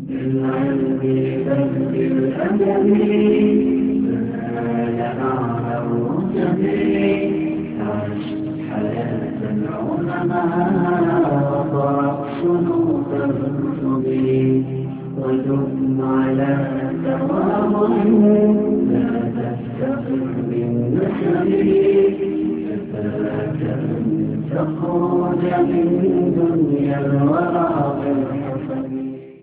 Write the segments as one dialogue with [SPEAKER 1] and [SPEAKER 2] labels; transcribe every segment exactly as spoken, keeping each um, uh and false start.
[SPEAKER 1] بالعلم بل بالأدب فنال أعلى الرتب عش حياة العلماء وقرأ صنوف الكتب ودم على تواضع لا تفتقر بالنسب كفاك أن تخرج من دنيا الورى بالحسب.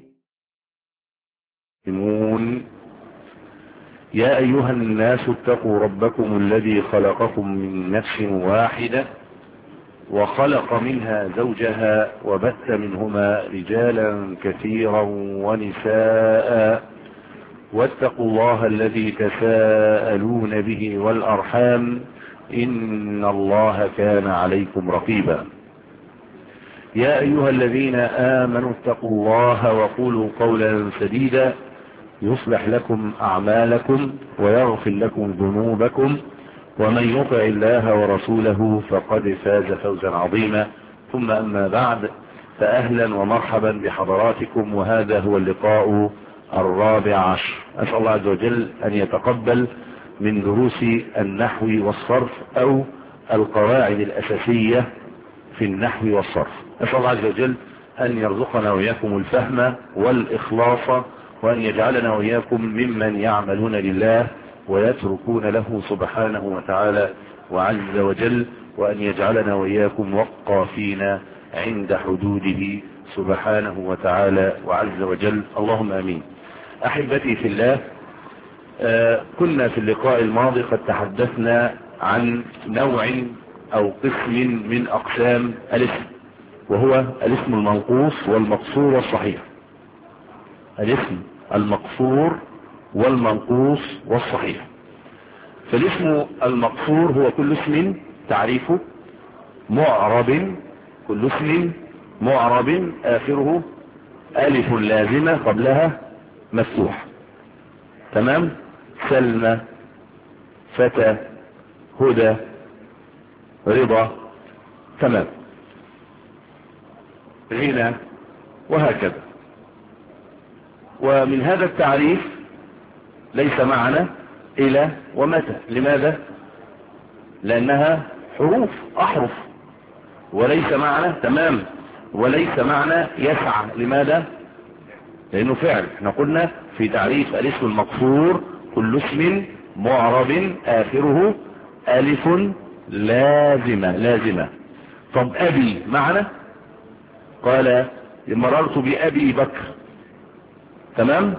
[SPEAKER 2] يا أيها الناس اتقوا ربكم الذي خلقكم من نفس واحدة وخلق منها زوجها وبث منهما رجالا كثيرا ونساء واتقوا الله الذي تساءلون به والأرحام إن الله كان عليكم رقيبا. يا أيها الذين آمنوا اتقوا الله وقولوا قولا سديدا يصلح لكم أعمالكم ويغفر لكم ذنوبكم ومن يطع الله ورسوله فقد فاز فوزا عظيما. ثم أما بعد، فأهلا ومرحبا بحضراتكم، وهذا هو اللقاء الرابع عشر. أسأل الله عز وجل أن يتقبل من دروس النحو والصرف أو القواعد الأساسية في النحو والصرف. أسأل الله عز وجل أن يرزقنا وإياكم الفهم والإخلاص، وأن يجعلنا وإياكم ممن يعملون لله ويتركون له سبحانه وتعالى وعز وجل، وأن يجعلنا وإياكم وقافين عند حدوده سبحانه وتعالى وعز وجل، اللهم آمين. أحبتي في الله، آه كنا في اللقاء الماضي قد تحدثنا عن نوع أو قسم من أقسام الاسم، وهو الاسم المنقوص والمقصور والصحيح. الاسم المقصور والمنقوص والصحيح. فالاسم المقصور هو كل اسم تعريفه معرب، كل اسم معرب آخره ألف لازمة قبلها مفتوح. تمام؟ سلمى، فتى، هدى، رضا، تمام، غنى، وهكذا. ومن هذا التعريف ليس معنى إلى ومتى. لماذا؟ لأنها حروف أحرف، وليس معنى تمام، وليس معنى يسعى. لماذا؟ لأنه فعل. احنا قلنا في تعريف الاسم المقصور كل اسم معرب آخره ألف لازمة لازمة. طب أبي معنى؟ قال مررت بأبي بكر. تمام؟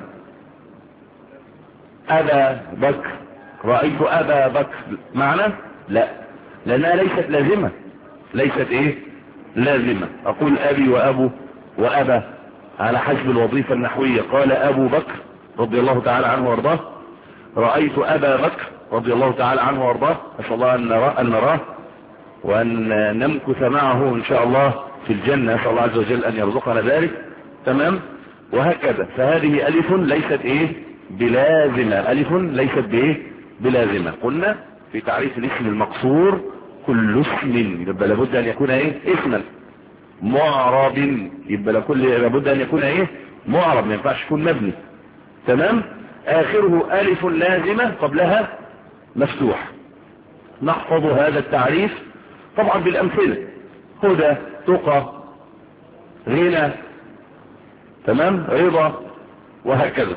[SPEAKER 2] أبا بكر، رأيت أبا بكر معنى؟ لا، لأنها ليست لازمة. ليست إيه؟ لازمة. أقول أبي وأبو وأبا على حسب الوظيفة النحوية. قال أبو بكر رضي الله تعالى عنه وارضاه، رأيت أبا بكر رضي الله تعالى عنه وارضاه. أسأل الله أن نراه, أن نراه وأن نمكث معه إن شاء الله في الجنة. أسأل الله عز وجل أن يرزقنا ذلك. تمام؟ وهكذا. فهذه ألف ليست إيه؟ بلازمة. ألف ليست بإيه؟ بلازمة. قلنا في تعريف الاسم المقصور كل اسم يبقى لابد أن يكون إيه؟ اسما معرب. يبقى لابد أن يكون إيه؟ معرب، ما ينفعش يكون مبني. تمام؟ آخره ألف لازمة قبلها مفتوح. نحفظ هذا التعريف طبعا بالأمثلة: هدى، تقى، غنى، تمام، رضا، وهكذا.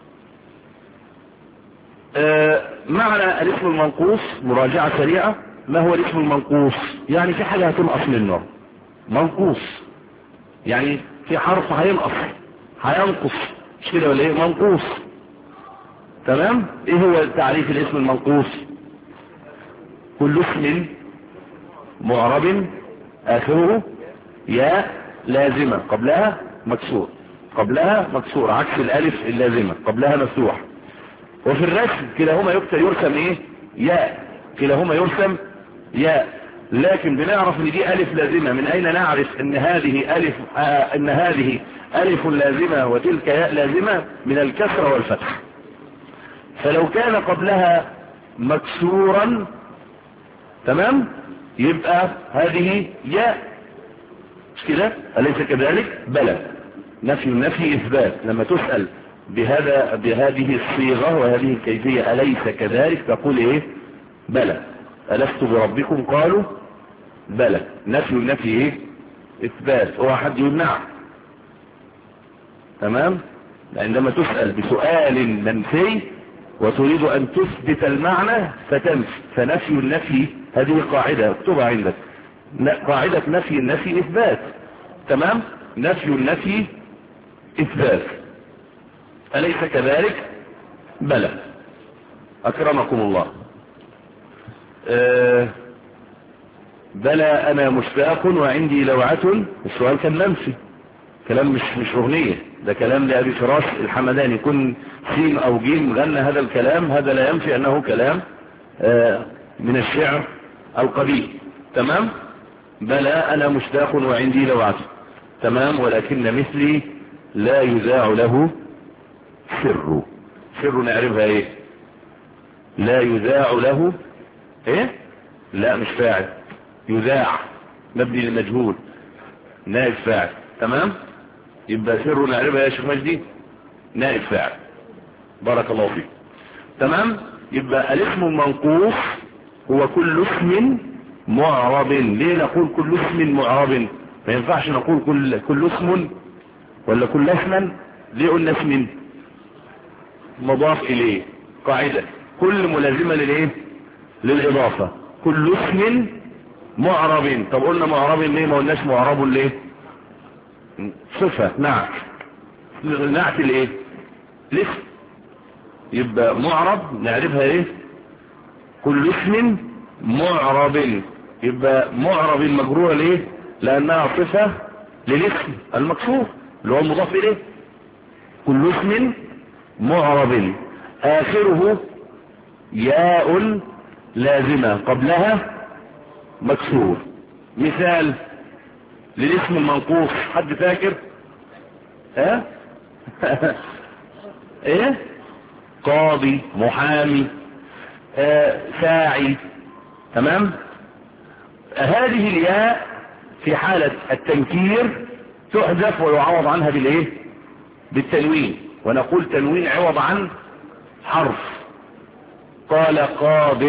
[SPEAKER 2] آه معنى الاسم المنقوص مراجعة سريعة. ما هو الاسم المنقوص؟ يعني في حاجة هتنقص منه. منقوص يعني في حرف هينقص، هينقص، مش كده ولا ايه؟ منقوص. تمام؟ ايه هو تعريف الاسم المنقوص؟ كل اسم معرب آخره ياء لازمة قبلها مكسور، قبلها مكسور عكس الالف اللازمة، قبلها مفتوح. وفي الرسم كلاهما يرسم ايه؟ ياء، كلاهما يرسم ياء. لكن بنعرف ان دي الف لازمة. من اين نعرف ان هذه الف آه ان هذه الف لازمة وتلك ياء لازمة؟ من الكسر والفتح. فلو كان قبلها مكسورا، تمام، يبقى هذه ياء، مش كده؟ أليس كذلك؟ بلى. نفي النفي إثبات. لما تسأل بهذا بهذه الصيغة وهذه الكيفية أليس كذلك تقول إيه؟ بلى. ألست بربكم؟ قالوا بلى. نفي النفي إيه؟ إثبات. هو حد يقول نعم. تمام؟ عندما تسأل بسؤال منفي وتريد أن تثبت المعنى فتنفي. فنفي النفي هذه قاعدة اكتبها عندك، قاعدة نفي النفي إثبات. تمام؟ نفي النفي إثبات. أليس كذلك؟ بلى. أكرمكم الله. أه بلى أنا مشتاق وعندي لوعة. السؤال كان منفي، كلام مش مش رهنية، ده كلام لأبي فراس الحمداني. كن سين أو جيم غنى هذا الكلام، هذا لا ينفي أنه كلام أه من الشعر القبيح. تمام؟ بلى أنا مشتاق وعندي لوعة. تمام؟ ولكن مثلي لا يذاع له سر. سر نعرفها ايه؟ لا يذاع له ايه؟ لا مش فاعل، يذاع مبني للمجهول نائب فاعل. تمام؟ يبقى سر نعرفها يا شيخ مجدي نائب فاعل. بارك الله فيك. تمام؟ يبقى الاسم المنقوص هو كل اسم معرب. ليه نقول كل اسم معرب؟ ما ينفعش نقول كل كل اسم ولا كل اسما. ليه قلنا اسم؟ مضاف اليه. قاعدة كل ملازمة للايه؟ للاضافة. كل اسم معرب. طب قلنا معرب ليه؟ ما قلناش معرب ليه؟ صفة نعت. نعت الايه؟ الاسم. يبقى معرب نعرفها ايه؟ كل اسم معرب. يبقى معرب مجرورة ليه؟ لانها صفة للاسم المكسور اللي هو المضاف اليه. كل اسم معرب آخره ياء لازمة قبلها مكسور. مثال للاسم المنقوص حد فاكر؟ ها؟ ايه؟ قاضي، محامي، آه، ساعي. تمام؟ هذه الياء في حالة التنكير تحذف ويعوض عنها بالايه؟ بالتنوين. ونقول تنوين عوض عن حرف. قال قاض.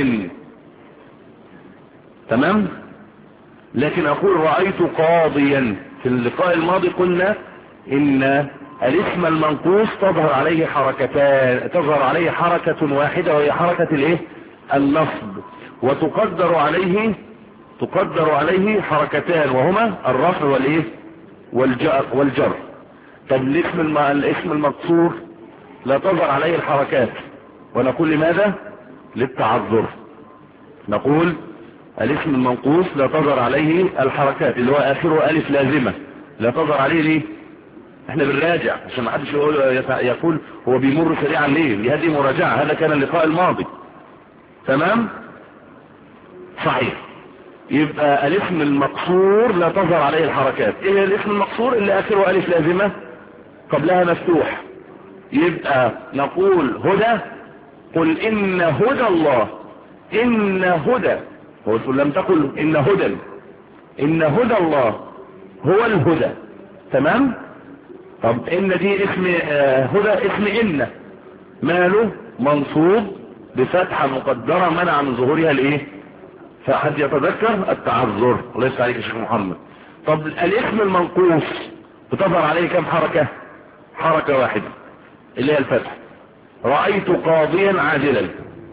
[SPEAKER 2] تمام؟ لكن اقول رأيت قاضيا. في اللقاء الماضي قلنا ان الاسم المنقوص تظهر عليه حركتان، تظهر عليه حركة واحدة وهي حركة الايه؟ النصب. وتقدر عليه تقدر عليه حركتان وهما الرفع والايه؟ والجر والجر. طب الاسم الم... الاسم المقصور لا تظهر عليه الحركات. ونقول لماذا؟ للتعذر. نقول الاسم المنقوص لا تظهر عليه الحركات اللي هو اخره الف لازمة. لا تظهر عليه ليه؟ احنا بنراجع عشان ما حدش يقول يقول هو بيمر سريعا ليه؟ لهذه مراجعة. هذا كان اللقاء الماضي. تمام؟ صحيح. يبقى الاسم المقصور لا تظهر عليه الحركات. ايه الاسم المقصور؟ اللي اخره الف لازمة قبلها مفتوح. يبقى نقول هدى. قل ان هدى الله. ان هدى. هو لم تقل ان هدى. ان هدى الله هو الهدى. تمام؟ طب ان دي اسم آه هدى اسم ان ماله منصوب بفتحة مقدرة منع من ظهورها الايه؟ فحد يتذكر التعذر. الله يسعدك عليك يا شيخ محمد. طب الاسم المنقوص بتظهر عليه كم حركة؟ حركة واحدة اللي هي الفتح. رأيت قاضيا عادلا.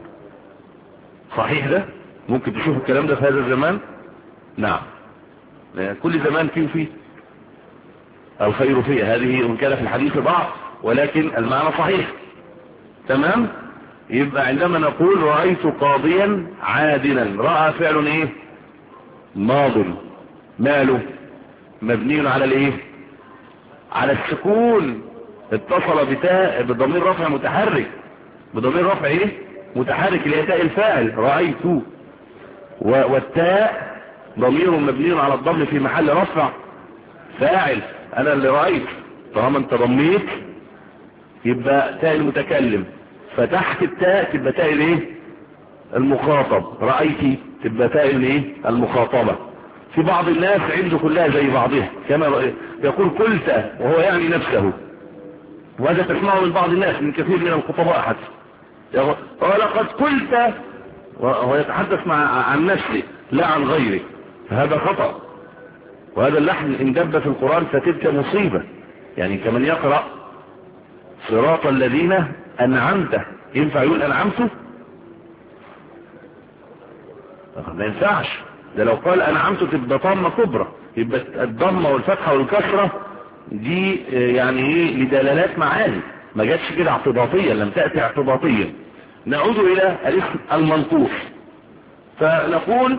[SPEAKER 2] صحيح ده؟ ممكن تشوف الكلام ده في هذا الزمان؟ نعم. كل زمان فيه فيه الخير فيه. هذه ان كان في الحديث ضعف ولكن المعنى صحيح. تمام؟ يبقى عندما نقول رأيت قاضيا عادلا، رأى فعل ايه؟ ماض. ماله؟ مبني على الايه؟ على السكون. اتصل بتاء بضمير رفع متحرك. بضمير رفع ايه؟ متحرك اللي هي تاء الفاعل رأيت. والتاء ضمير مبني على الضم في محل رفع فاعل. انا اللي رأيت. طالما انت ضميت يبقى تاء المتكلم. فتحت التاء تبقى تاء الايه؟ المخاطب. رأيتي تبقى تاء الايه؟ المخاطبة. في بعض الناس عنده كلها زي بعضها، كما يقول قلت وهو يعني نفسه، وهذا تسمعه من بعض الناس، من كثير من الخطباء حتى، ولقد قلت وهو يتحدث مع عن نفسه لا عن غيره، فهذا خطأ. وهذا اللحن إن دب في القرآن فتلك مصيبة. يعني كمن يقرأ صراط الذين أنعمت، ينفع يقول أنعمته؟ ما ينفعش. ده لو قال أنعمته تبقى ضمة كبرى، يبقى الضمة والفتحة والكسرة دي يعني ايه لدلالات معاني، ما جاتش كده اعتباطيا، لم تأتي اعتباطيا. نعود إلى الاسم المنقوص، فنقول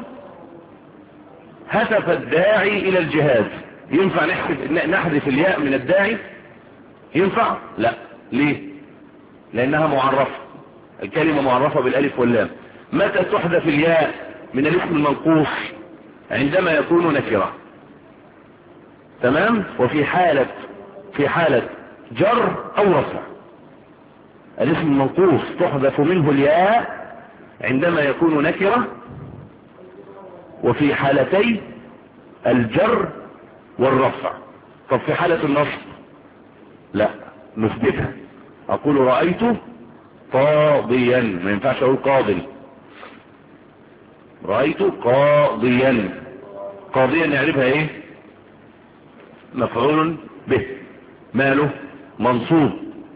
[SPEAKER 2] هتف الداعي إلى الجهاد. ينفع نحذف الياء من الداعي؟ ينفع؟ لا. ليه؟ لأنها معرفة، الكلمة معرفة بالالف واللام. متى تحذف الياء من الاسم المنقوص؟ عندما يكون نكرة. تمام؟ وفي حالة في حالة جر أو رفع. الاسم المنقوص تحذف منه الياء عندما يكون نكرة، وفي حالتي الجر والرفع. طب في حالة النصب لا، نثبتها. أقول رأيت قاضيا، ما ينفعش أقول قاضي. رأيت قاضيا، قاضيا نعرفها ايه؟ مفعول به، ماله منصوب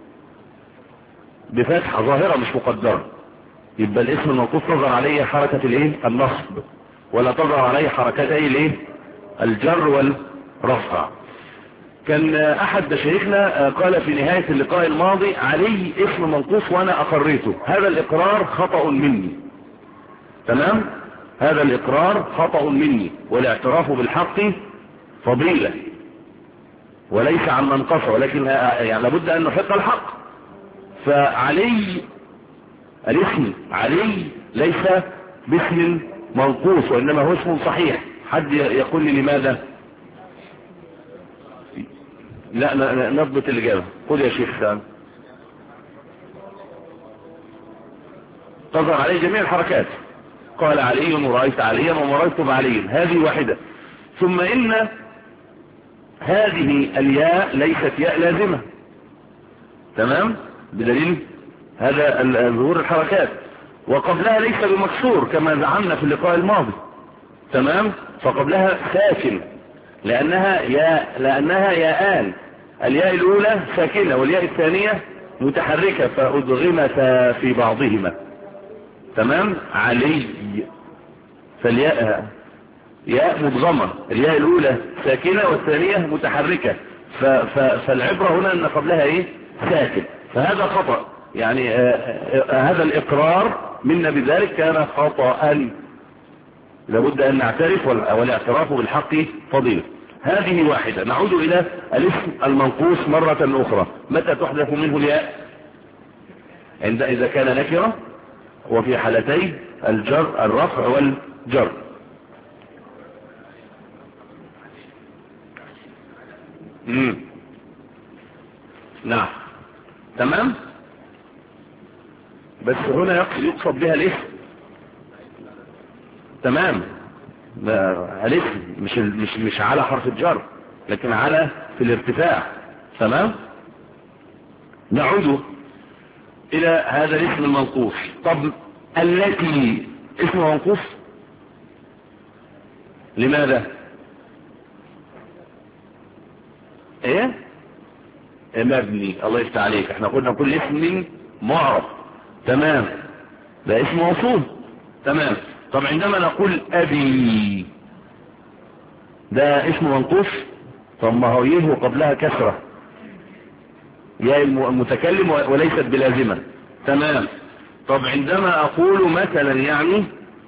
[SPEAKER 2] بفتحة ظاهرة مش مقدرة، يبقى الاسم المنقوص تظهر عليه حركة الايه؟ النصب، ولا تظهر عليه حركتي الايه؟ الجر والرفع. كان احد مشايخنا قال في نهاية اللقاء الماضي علي اسم منقوص وانا اقريته، هذا الاقرار خطأ مني. تمام؟ هذا الاقرار خطأ مني، والاعتراف بالحق فضيلة وليس عن منقصة، ولكن يعني لابد ان نحق الحق. فعلي الاسم علي ليس باسم منقوص، وانما هو اسم صحيح. حد يقول لي لماذا؟ لا نضبط الاجابه. قل يا شيخ سام. تظهر عليه جميع الحركات، قال علي ورأيت عليا ومررت بعلي، هذه واحدة. ثم ان هذه الياء ليست ياء لازمة، تمام؟ بدليل هذا ظهور الحركات، وقبلها ليس بمكسور كما زعمنا في اللقاء الماضي. تمام؟ فقبلها ساكن، لأنها ياء لأنها ياءان، الياء الأولى ساكنة والياء الثانية متحركة فأدغمتا في بعضهما. تمام؟ علي، فالياء ياء مدغمة، الياء الأولى ساكنة والثانية متحركة، فالعبرة هنا أن قبلها إيه؟ ساكن. فهذا خطأ، يعني آآ آآ هذا الإقرار منا بذلك كان خطأ، لابد أن نعترف، والاعتراف بالحق فضيلة. هذه واحدة. نعود إلى الاسم المنقوص مرة أخرى. متى تحذف منه الياء؟ عند إذا كان نكرة، وفي حالتي الجر الرفع والجر. امم نعم، تمام. بس هنا يقصد بها الاسم، تمام، الاسم مش مش مش على حرف الجر، لكن على في الارتفاع. تمام. نعود الى هذا الاسم المنقوص. طب التي اسم منقوص لماذا؟ ايه مبني، الله يفتح عليك. احنا قلنا كل اسم معرف، تمام، ده اسم موصول، تمام. طب عندما نقول ابي، ده اسم منقوص. طب ما هو يه قبلها كسرة، يا المتكلم وليست بلازمة، تمام. طب عندما اقول مثلا يعني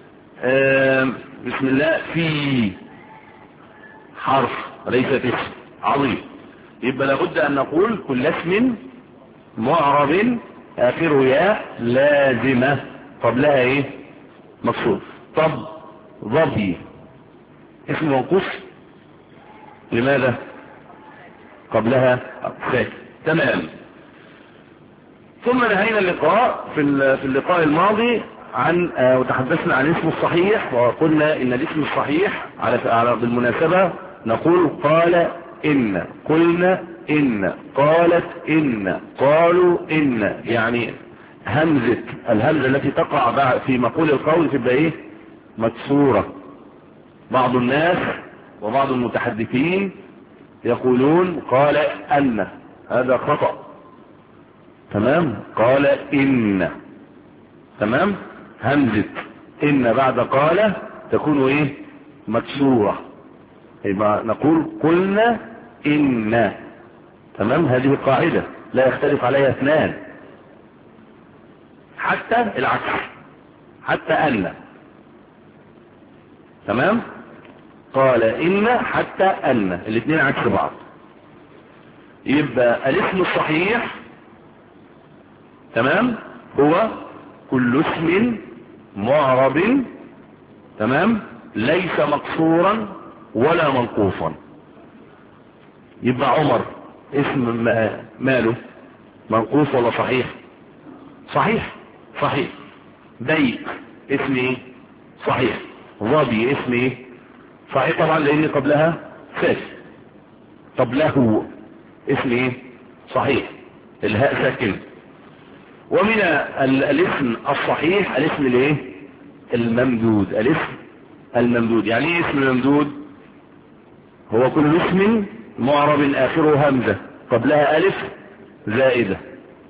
[SPEAKER 2] بسم الله في حرف ليست اسم، عظيم، يبقى لابد ان نقول كل اسم معرب اخره ياء لازمة قبلها ايه؟ مكسور. طب ظبي اسم منقوص لماذا؟ قبلها ساكن، تمام. ثم نهينا اللقاء في في اللقاء الماضي عن وتحدثنا عن الاسم الصحيح، وقلنا ان الاسم الصحيح على بالمناسبة نقول قال إن، قلنا إن، قالت إن، قالوا إن، يعني همزة الهمزة التي تقع في مقول القول تبقى ايه؟ مكسورة. بعض الناس وبعض المتحدثين يقولون قال أن، هذا خطأ. تمام؟ قال إن. تمام؟ همزة إن بعد قال تكون ايه؟ مكسورة. يبقى نقول قلنا إن. تمام؟ هذه القاعدة لا يختلف عليها اثنان، حتى العكس، حتى أن. تمام؟ قال إن حتى أن، الاثنين عكس بعض. يبقى الاسم الصحيح تمام هو كل اسم معرب تمام ليس مقصورا ولا منقوصا. يبقى عمر اسم ماله؟ منقوص ولا صحيح؟ صحيح صحيح. بيت اسم ايه؟ صحيح. ظبي اسم ايه؟ صحيح طبعا لان قبلها ساكن. طب له اسم ايه؟ صحيح، الهاء ساكن. ومن الاسم الصحيح الاسم الايه؟ الممدود. الاسم الممدود يعني ايه اسم الممدود؟ هو كل اسم معرب اخره همزة قبلها الف زائدة.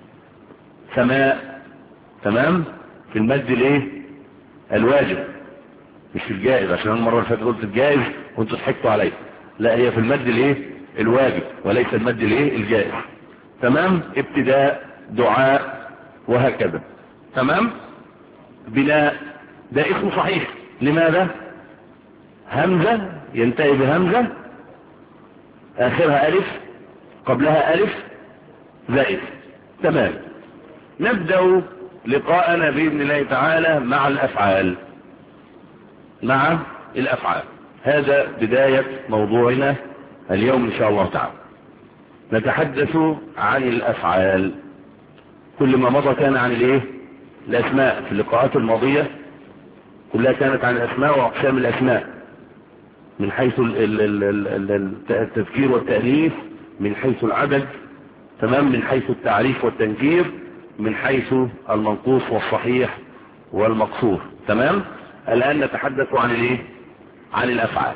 [SPEAKER 2] سماء تمام في المد الايه؟ الواجب، مش في الجائز، عشان المرة اللي فاتت قلت الجائز وانتوا ضحكتوا عليا. لا، هي في المد الايه؟ الواجب وليس المد الايه؟ الجائز. تمام؟ ابتداء، دعاء، وهكذا. تمام؟ بناء ده اسم صحيح. لماذا؟ همزة ينتهي بهمزة اخرها الف قبلها الف زائد. تمام. نبدأ لقاءنا بإذن الله تعالى مع الأفعال. مع الأفعال هذا بداية موضوعنا اليوم إن شاء الله تعالى. نتحدث عن الأفعال. كل ما مضى كان عن الايه؟ الأسماء. في اللقاءات الماضية كلها كانت عن الأسماء وأقسام الأسماء من حيث التذكير والتأنيث، من حيث العدد، تمام، من حيث التعريف والتنكير، من حيث المنقوص والصحيح والمقصور. تمام. الآن نتحدث عن الايه؟ عن الأفعال.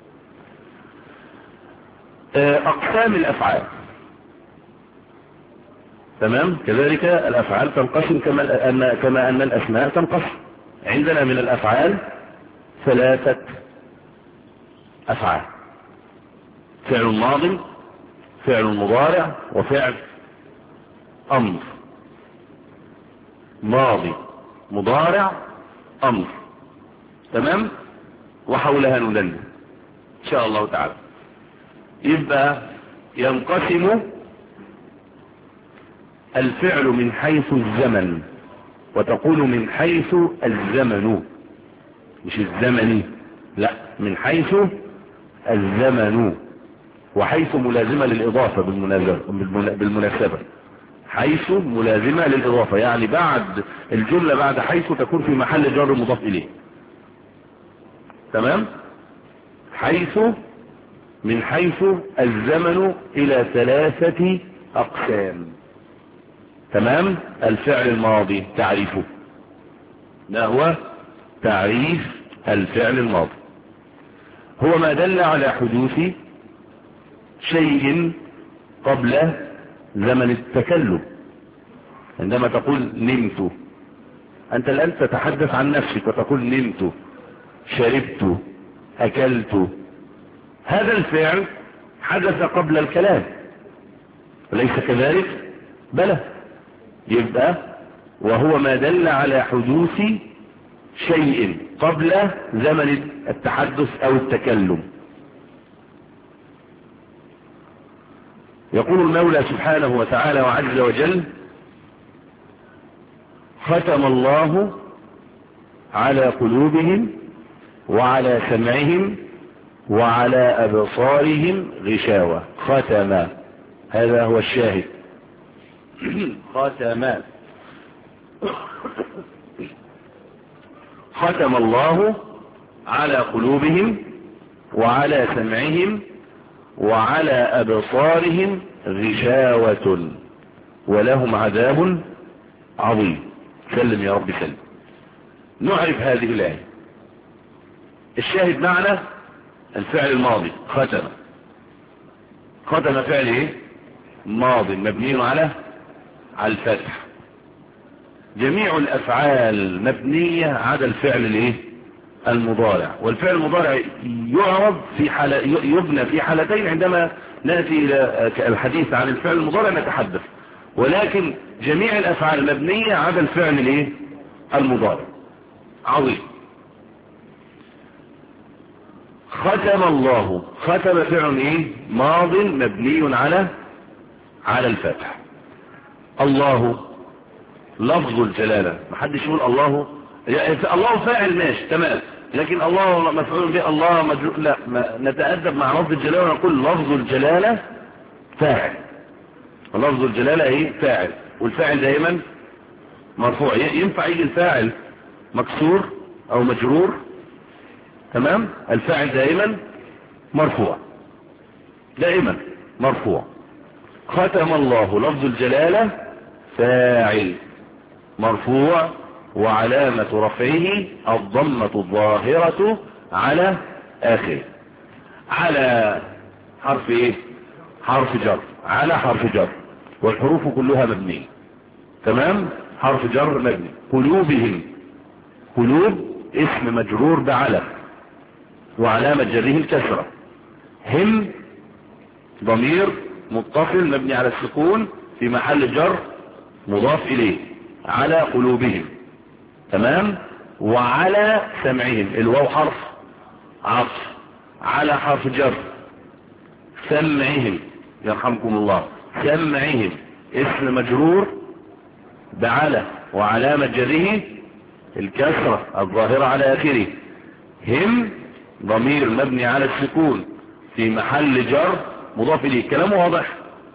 [SPEAKER 2] أقسام الأفعال. تمام. كذلك الأفعال تنقسم كما أن كما أن الأسماء تنقسم. عندنا من الأفعال ثلاثة أفعال: فعل ماض، فعل مضارع، وفعل أمر. ماضي، مضارع، أمر. تمام. وحولها ندلل إن شاء الله تعالى. يبقى ينقسم الفعل من حيث الزمن، وتقول من حيث الزمن، مش الزمني، لا، من حيث الزمن، وحيث ملازمة للإضافة بالمناسبة. حيث ملازمة للإضافة يعني بعد الجملة بعد حيث تكون في محل جر مضاف إليه. تمام. حيث من حيث الزمن إلى ثلاثة أقسام. تمام. الفعل الماضي تعريفه، ما هو تعريف الفعل الماضي؟ هو ما دل على حدوث شيء قبل زمن التكلم. عندما تقول نمت، أنت الآن تتحدث عن نفسك وتقول نمت، شربت، أكلت. هذا الفعل حدث قبل الكلام، أليس كذلك؟ بلى. يبقى وهو ما دل على حدوث شيء قبل زمن التحدث أو التكلم. يقول المولى سبحانه وتعالى وعز وجل: ختم الله على قلوبهم وعلى سمعهم وعلى أبصارهم غشاوة. ختم، هذا هو الشاهد. ختم. ختم الله على قلوبهم وعلى سمعهم وعلى أبصارهم غشاوة ولهم عذاب عظيم. سلم يا رب سلم. نعرف هذه الآية. الشاهد معنا الفعل الماضي ختم. ختم فعل ايه؟ ماضي مبني على على الفتح. جميع الأفعال مبنية عدا الفعل الايه؟ المضارع. والفعل المضارع يعرض في حالة يبنى في حالتين عندما نأتي إلى الحديث عن الفعل المضارع نتحدث، ولكن جميع الأفعال مبنية عدا الفعل الايه؟ المضارع. عظيم. ختم الله. ختم فعل ايه؟ ماض مبني على على الفتح. الله لفظ الجلالة. محدش يقول الله يعني الله فاعل ماشي تمام، لكن الله مفعول به الله مجرور لا. ما نتأدب مع لفظ الجلالة ونقول لفظ الجلالة فاعل. لفظ الجلالة ايه؟ فاعل. والفاعل دائما مرفوع. ينفع يجي الفاعل مكسور او مجرور؟ تمام. الفاعل دائما مرفوع، دائما مرفوع. ختم الله لفظ الجلالة فاعل مرفوع وعلامة رفعه الضمة الظاهرة على آخره. على حرف ايه؟ حرف جر. على حرف جر والحروف كلها مبنية. تمام. حرف جر مبني. قلوبهم. قلوب اسم مجرور بعلى وعلامة جره الكسرة. هم ضمير متصل مبني على السكون في محل جر مضاف إليه. على قلوبهم. تمام. وعلى سمعهم. الواو حرف عطف على حرف جر. سمعهم يرحمكم الله. سمعهم اسم مجرور بعلى وعلامة جره الكسرة الظاهرة على آخره. هم ضمير مبني على السكون في محل جر مضاف إليه. كلام واضح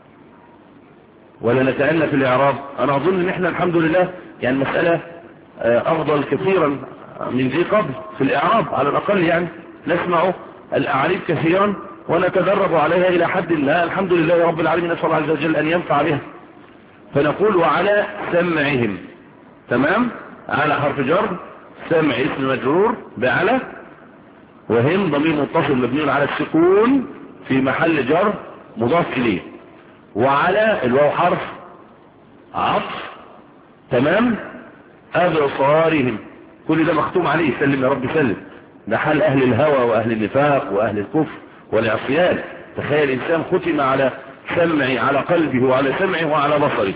[SPEAKER 2] ولا نتأنى في الإعراب؟ أنا أظن إن إحنا الحمد لله يعني المسألة أفضل كثيرا من ذي قبل في الإعراب على الأقل. يعني نسمع الأعراب كثيرا ونتدرب عليها إلى حد ما الحمد لله رب العالمين. نسأل الله عز وجل أن ينفع بها. فنقول وعلى سمعهم. تمام. على حرف جر. سمع اسم مجرور بعلى وهم ضمير متصل مبني على السكون في محل جر مضاف إليه. وعلى الواو حرف عطف. تمام. أبصارهم كل ده مختوم عليه. سلم يا رب سلم. ده حال أهل الهوى وأهل النفاق وأهل الكفر والعصيان. تخيل إنسان ختم على سمعه على قلبه وعلى سمعه وعلى بصره،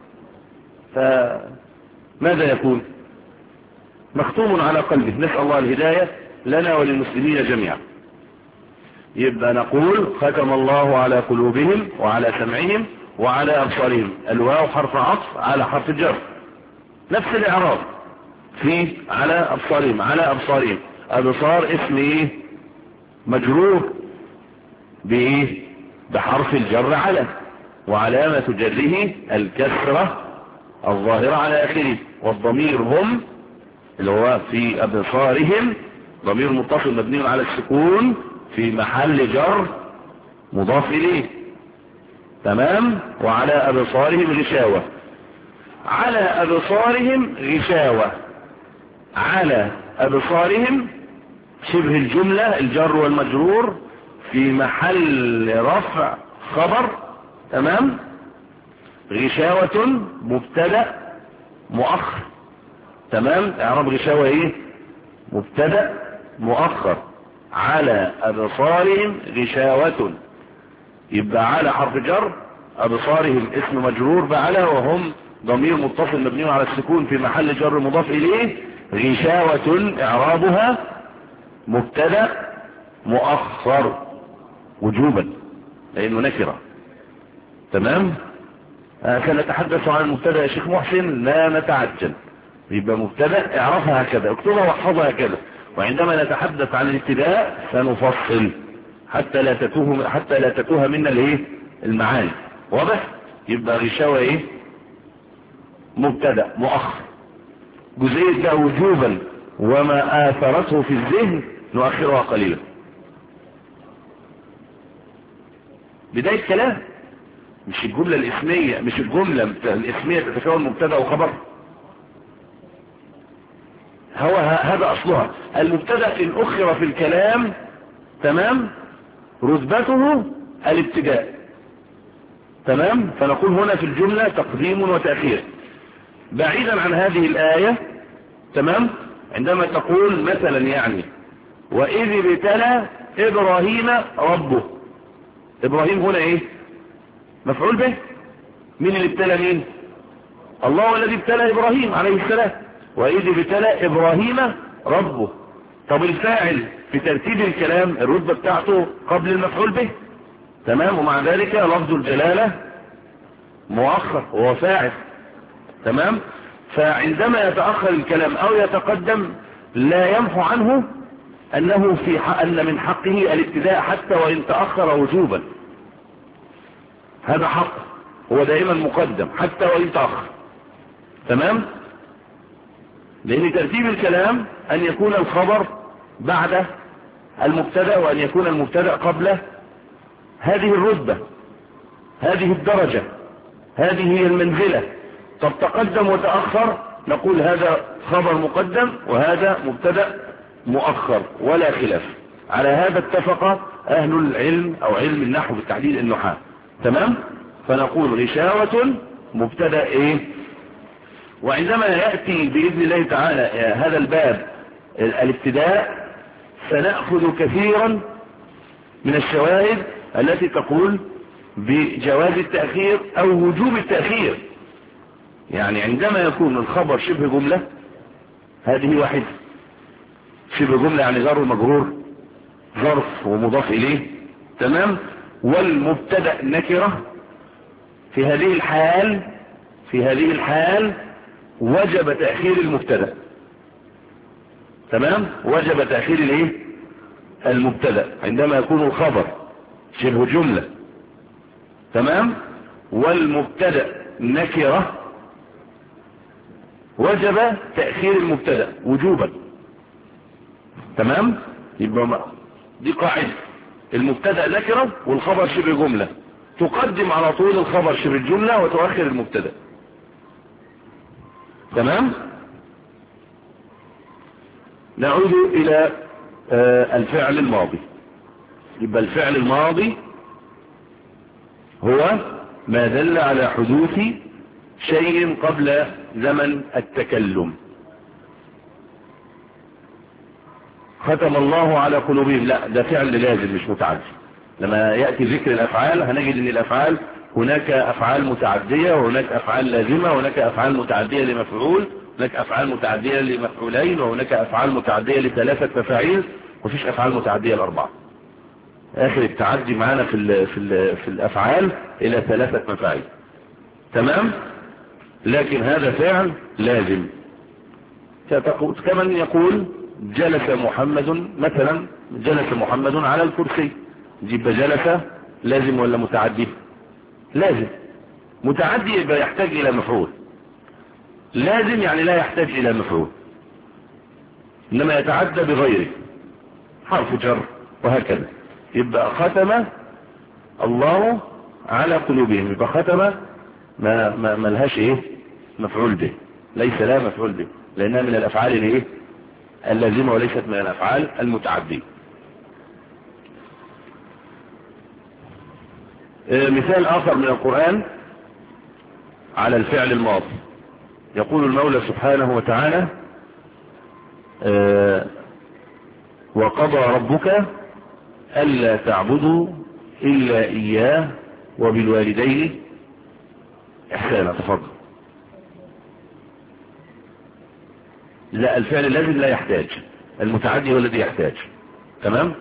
[SPEAKER 2] فماذا يكون؟ مختوم على قلبه. نسأل الله الهداية لنا وللمسلمين جميعا. يبقى نقول ختم الله على قلوبهم وعلى سمعهم وعلى أبصارهم. الواو حرف عطف على حرف الجر. نفس الإعراب في على أبصارهم. على أبصارهم. أبصار اسم ايه؟ مجرور بايه؟ بحرف الجر على وعلامة جره الكسرة الظاهرة على آخره. والضمير هم اللي هو في أبصارهم ضمير متصل مبني على السكون في محل جر مضاف إليه. تمام. وعلى أبصارهم غشاوة. على أبصارهم غشاوة. على أبصارهم شبه الجملة الجر والمجرور في محل رفع خبر. تمام. غشاوة مبتدأ مؤخر. تمام. اعراب غشاوة ايه؟ مبتدأ مؤخر. على أبصارهم غشاوة. يبقى على حرف جر. أبصارهم اسم مجرور بعلى وهم ضمير متصل مبني على السكون في محل جر مضاف إليه. غشاوة اعرابها مبتدأ مؤخر وجوبا لأنه نكرة. تمام. آه سنتحدث عن المبتدأ يا شيخ محسن لا نتعجل. يبقى مبتدأ اعرفها هكذا اكتبها واحفظها هكذا. وعندما نتحدث عن الابتداء سنفصل حتى لا تتوه حتى لا تتوه منا الايه المعاني. واضح؟ يبقى غشاوة ايه؟ مبتدأ مؤخر. جزئية بقى وجوبا وما آثرته في الذهن نؤخرها قليلا. بداية كلام، مش الجملة الاسمية، مش الجملة الاسمية تتكون مبتدا وخبر. هو هذا اصلها. المبتدا ان اخر في الكلام تمام رتبته الابتداء تمام، فنقول هنا في الجملة تقديم وتأخير. بعيدا عن هذه الآية تمام، عندما تقول مثلا يعني وإذ ابتلى إبراهيم ربه، إبراهيم هنا إيه؟ مفعول به. مين اللي ابتلى مين؟ الله هو الذي ابتلى إبراهيم عليه السلام. وإذ ابتلى إبراهيم ربه. طب الفاعل في ترتيب الكلام الرتبة بتاعته قبل المفعول به تمام، ومع ذلك لفظ الجلالة مؤخر وهو فاعل تمام. فعندما يتأخر الكلام أو يتقدم لا يمحو عنه أنه في حق أن من حقه الابتداء حتى وإن تأخر وجوبا. هذا حق، هو دائما مقدم حتى وإن تأخر تمام، لأن ترتيب الكلام أن يكون الخبر بعد المبتدأ وأن يكون المبتدأ قبل هذه الرتبة، هذه الدرجة، هذه هي المنزلة. طب تقدم وتأخر نقول هذا خبر مقدم وهذا مبتدأ مؤخر ولا خلاف. على هذا اتفق أهل العلم أو علم النحو بالتحديد النحاة تمام. فنقول غشاوة مبتدأ إيه. وعندما يأتي بإذن الله تعالى هذا الباب الابتداء سنأخذ كثيرا من الشواهد التي تقول بجواز التأخير أو وجوب التأخير. يعني عندما يكون الخبر شبه جملة، هذه واحدة، شبه جملة يعني جر ومجرور، ظرف ومضاف إليه تمام، والمبتدأ نكرة، في هذه الحال في هذه الحال وجب تأخير المبتدأ تمام، وجب تأخير الايه المبتدأ عندما يكون الخبر شبه جملة تمام، والمبتدأ نكرة وجب تأخير المبتدأ وجوبا تمام. يبقى دي قاعدة، المبتدأ نكرة والخبر شبه جملة، تقدم على طول الخبر شبه الجملة وتؤخر المبتدأ تمام. نعود إلى آه الفعل الماضي. يبقى الفعل الماضي هو ما دل على حدوث شيء قبل زمن التكلم. ختم الله على قلوبهم، لا ده فعل لازم مش متعدي. لما يأتي ذكر الأفعال هنجد ان الأفعال هناك أفعال متعدية وهناك أفعال لازمة وهناك أفعال متعدية لمفعول، هناك أفعال متعدية لمفعولين، وهناك أفعال متعدية لثلاثة مفاعيل، ومفيش أفعال متعدية لأربعة. آخر التعدي معانا في ال في ال في الأفعال إلى ثلاثة مفاعيل تمام. لكن هذا فعل لازم، كمن يقول جلس محمد مثلا، جلس محمد على الكرسي، يبقى جلس لازم ولا متعدي؟ لازم. متعدي يبقى يحتاج إلى مفعول، لازم يعني لا يحتاج إلى مفعول، إنما يتعدى بغيره حرف جر وهكذا. يبقى ختم الله على قلوبهم، يبقى ختم ما, ما, ما لهاش ايه مفعول به، ليس لا مفعول به، لأنها من الأفعال الايه اللازمة وليست من الأفعال المتعدية. مثال آخر من القرآن على الفعل الماضي، يقول المولى سبحانه وتعالى آه وقضى ربك ألا تعبدوا إلا إياه وبالوالدين إحسانا. تفضل. لا الفعل اللازم لا يحتاج، المتعدي هو الذي يحتاج تمام.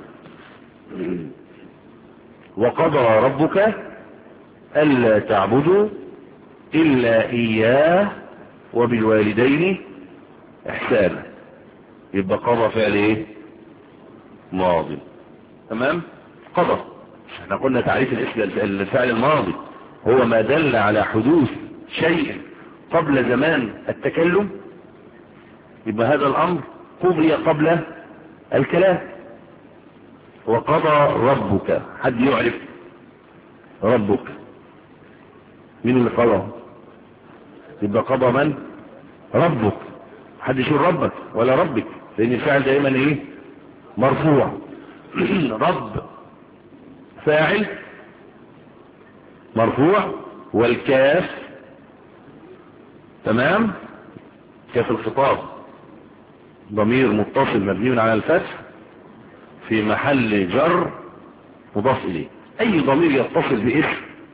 [SPEAKER 2] وقضى ربك ألا تعبدوا إلا إياه وبالوالدين إحسانا. يبقى قضى فعل ايه ماضي تمام. قضى احنا قلنا تعريف الفعل الماضي هو ما دل على حدوث شيء قبل زمان التكلم. يبقى هذا الأمر قضي قبل الكلام. وقضى ربك، حد يعرف ربك مين اللي قضى؟ يبقى قضى من؟ ربك. حد يشير ربك ولا ربك، لان الفاعل دائما ايه؟ مرفوع. رب فاعل مرفوع، والكاف تمام كاف الخطاب ضمير متصل مبني على الفتح في محل جر مضاف اليه. اي ضمير يتصل باسم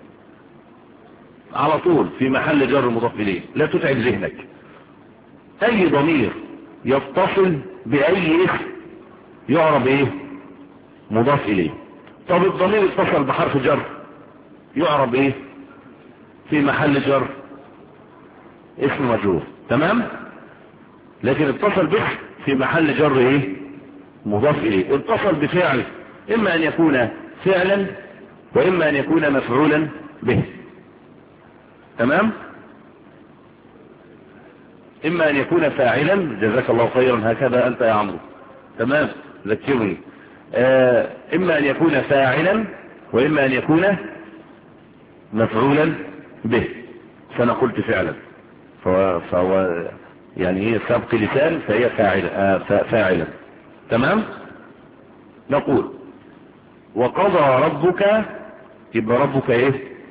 [SPEAKER 2] على طول في محل جر مضاف اليه، لا تتعب ذهنك. اي ضمير يتصل باي اسم يعرب ايه؟ مضاف اليه. طب الضمير اتصل بحرف جر يعرب ايه؟ في محل جر اسم مجرور، تمام. لكن اتصل به في محل جر ايه؟ مضاف اليه. اتصل بفعل، اما ان يكون فعلا واما ان يكون مفعولا به، تمام. اما ان يكون فاعلا، جزاك الله خيرا، هكذا انت يا عمرو، تمام، ذكرني. آه اما ان يكون فاعلا واما ان يكون مفعولا به. فانا قلت فعلا فهو, فهو يعني هي سبق لسان فهي فاعل آه فاعلا، تمام. نقول وقضى ربك، يبقى ربك ايه؟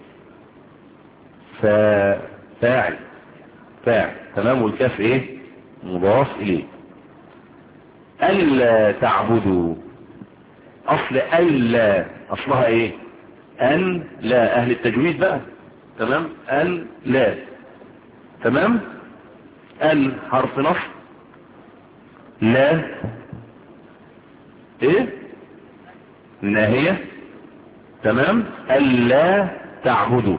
[SPEAKER 2] فاعل فاعل، تمام. والكاف ايه؟ مضاف اليه. الا تعبدوا، اصل الا اصلها ايه؟ ان لا. اهل التجويد بقى، تمام. ان لا، تمام. ان حرف نصب، لا ايه؟ ناهية، تمام. الا تعبدوا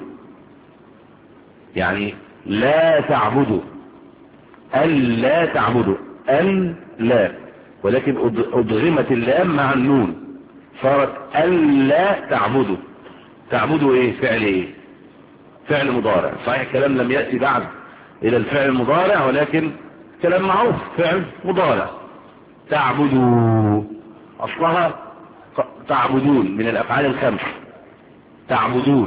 [SPEAKER 2] يعني لا تعبدوا، الا تعبدوا، ان لا، ولكن ادغمت اللام مع النون صارت الا تعبدوا. تعبدوا ايه؟ فعل ايه؟ فعل مضارع. صحيح الكلام لم يأتي بعد الى الفعل المضارع، ولكن كلام معروف، فعل مضارع. تعبدوا اصلها تعبدون، من الافعال الخمس تعبدون.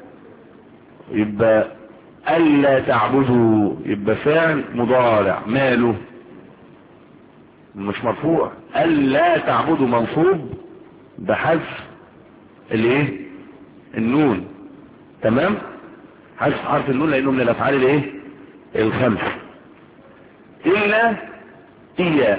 [SPEAKER 2] يبقى الا تعبدوا يبقى فعل مضارع، ماله؟ مش مرفوع. الا تعبدوا منصوب بحذف الايه؟ النون، تمام. حذف حرف النون لانه من الافعال الايه؟ الخمس. الا اياه،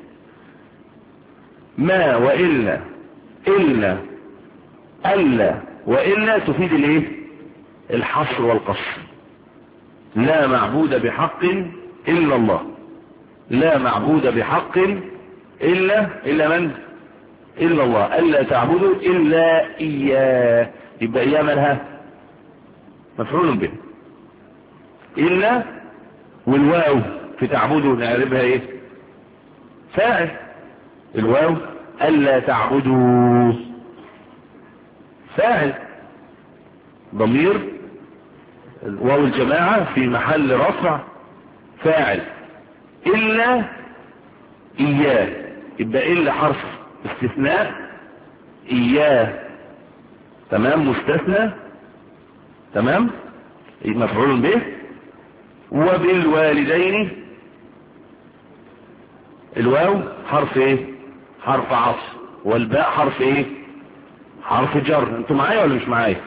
[SPEAKER 2] ما والا، الا الا والا تفيد الايه؟ الحصر والقصر. لا معبود بحق الا الله، لا معبود بحق الا الا من؟ الا الله. الا تعبدوا الا اياه، يبقى اياه مالها؟ مفعول به. الا والواو في تعبدوا نعربها ايه؟ فاعل. الواو الا تعبدوا فاعل، ضمير الواو الجماعة في محل رفع فاعل. الا اياه يبقى الا حرف استثناء، اياه تمام مستثنى، تمام، مفعول به. وبالوالدين الواو حرف ايه؟ حرف عطف. والباء حرف ايه؟ حرف جر. انتوا معايا ولا مش معايا؟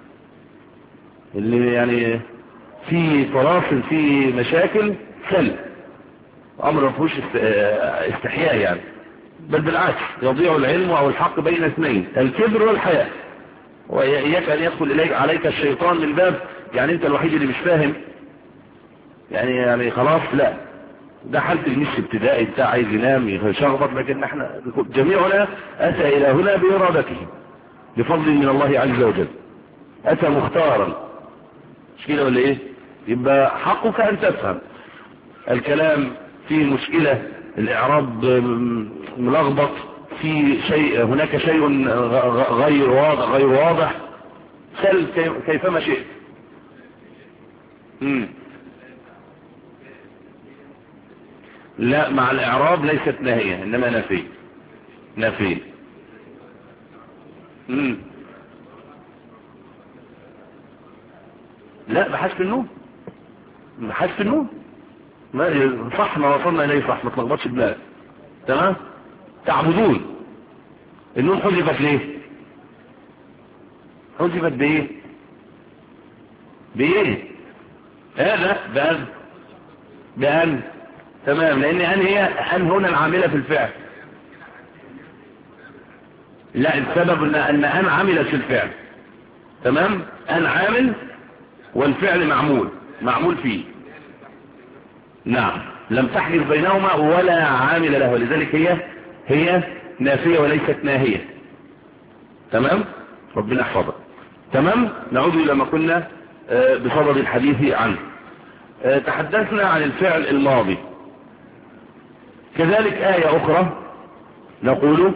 [SPEAKER 2] اللي يعني في فراصل في مشاكل سل امر ما فيهوش استحياء يعني، بل بالعكس يضيع العلم او الحق بين اثنين، الكبر والحياء. واياك ان يدخل اليك عليك الشيطان من باب يعني انت الوحيد اللي مش فاهم يعني يعني خلاص، لا، ده حالة المش ابتدائي بتاع عايز ينام يشخبط. لكن احنا جميعنا اتى الى هنا بارادته بفضل من الله عز وجل، اتى مختارا، مش كده ولا ايه؟ يبقى حقك ان تفهم الكلام فيه مشكلة، الاعراب ملخبط، في شيء هناك شيء غير واضح غير واضح سل كيفما شئت. امم لا مع الاعراب ليست ناهية انما نافية. نافية. امم لا بحذف النون. بحذف النون ما صح، ما وصلنا اليه صح، ما تلخبطش دماغك. تمام. تعبدون النون حذفت ليه؟ حذفت بايه؟ بايه؟ هذا بأن بأن تمام، لان ان هي ان هنا العاملة في الفعل. لا السبب ان ان ان عملت في الفعل. تمام. ان عامل والفعل معمول معمول فيه. نعم لم تحدث بينهما ولا عامل له، ولذلك هي هي نافية وليست ناهية. تمام. ربنا يحفظك. تمام. نعود الى ما كنا بصدد الحديث عنه. تحدثنا عن الفعل الماضي. كذلك آية أخرى نقول